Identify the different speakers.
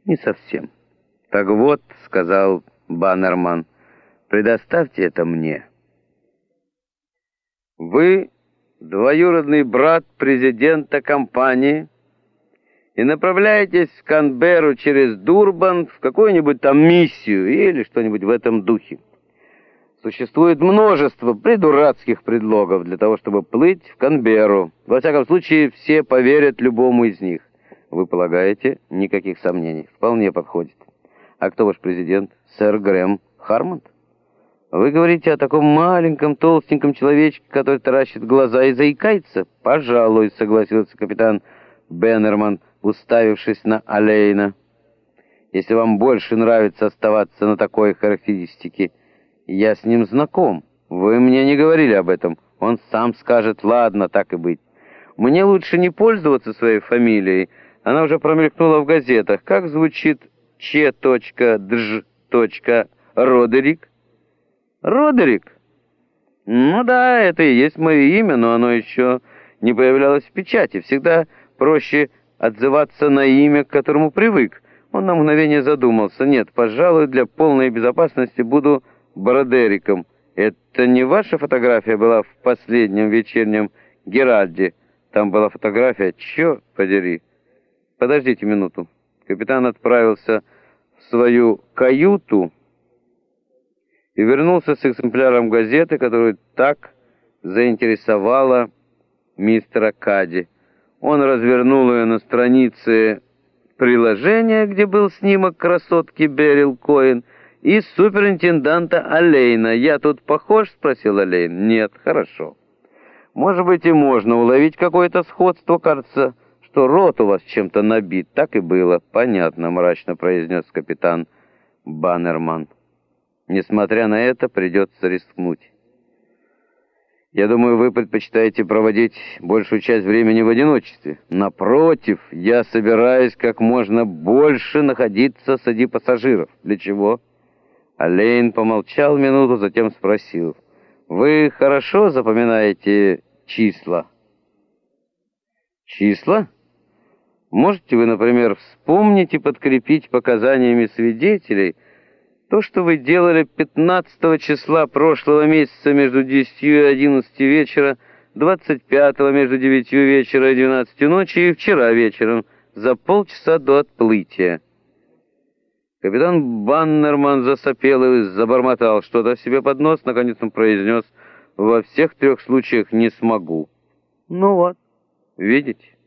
Speaker 1: Не совсем. Так вот, сказал Баннерман, предоставьте это мне. Вы двоюродный брат президента компании и направляетесь в Канберру через Дурбан в какую-нибудь там миссию или что-нибудь в этом духе. Существует множество придурацких предлогов для того, чтобы плыть в Канберру. Во всяком случае, все поверят любому из них. Вы полагаете? Никаких сомнений. Вполне подходит. А кто ваш президент? Сэр Грэм Хармонд? Вы говорите о таком маленьком, толстеньком человечке, который таращит глаза и заикается? Пожалуй, согласился капитан Баннерман, уставившись на Алейна. Если вам больше нравится оставаться на такой характеристике, я с ним знаком. Вы мне не говорили об этом. Он сам скажет, ладно, так и быть. Мне лучше не пользоваться своей фамилией. Она уже промелькнула в газетах. Как звучит Ч.Дж. Родерик? Родерик? Ну да, это и есть мое имя, но оно еще не появлялось в печати. Всегда проще отзываться на имя, к которому привык. Он на мгновение задумался. Нет, пожалуй, для полной безопасности буду Бродериком. Это не ваша фотография была в последнем вечернем Геральде? Там была фотография, черт подери. Подождите минуту. Капитан отправился в свою каюту и вернулся с экземпляром газеты, которую так заинтересовала мистера Кадди. Он развернул ее на странице приложения, где был снимок красотки Берил Коэн и суперинтенданта Алейна. «Я тут похож?» — спросил Алейн. «Нет, хорошо. Может быть, и можно уловить какое-то сходство. Кажется, что рот у вас чем-то набит. Так и было». «Понятно», — мрачно произнес капитан Баннерман. «Несмотря на это, придется рискнуть. Я думаю, вы предпочитаете проводить большую часть времени в одиночестве. Напротив, я собираюсь как можно больше находиться среди пассажиров. Для чего?» Алейн помолчал минуту, затем спросил. «Вы хорошо запоминаете числа?» «Числа? Можете вы, например, вспомнить и подкрепить показаниями свидетелей то, что вы делали 15 числа прошлого месяца между 10 и 11 вечера, 25 между 9 вечера и 12 ночи и вчера вечером, за полчаса до отплытия?» Капитан Баннерман засопел и забормотал что-то себе под нос. Наконец он произнес: «Во всех трех случаях не смогу». «Ну вот, видите?»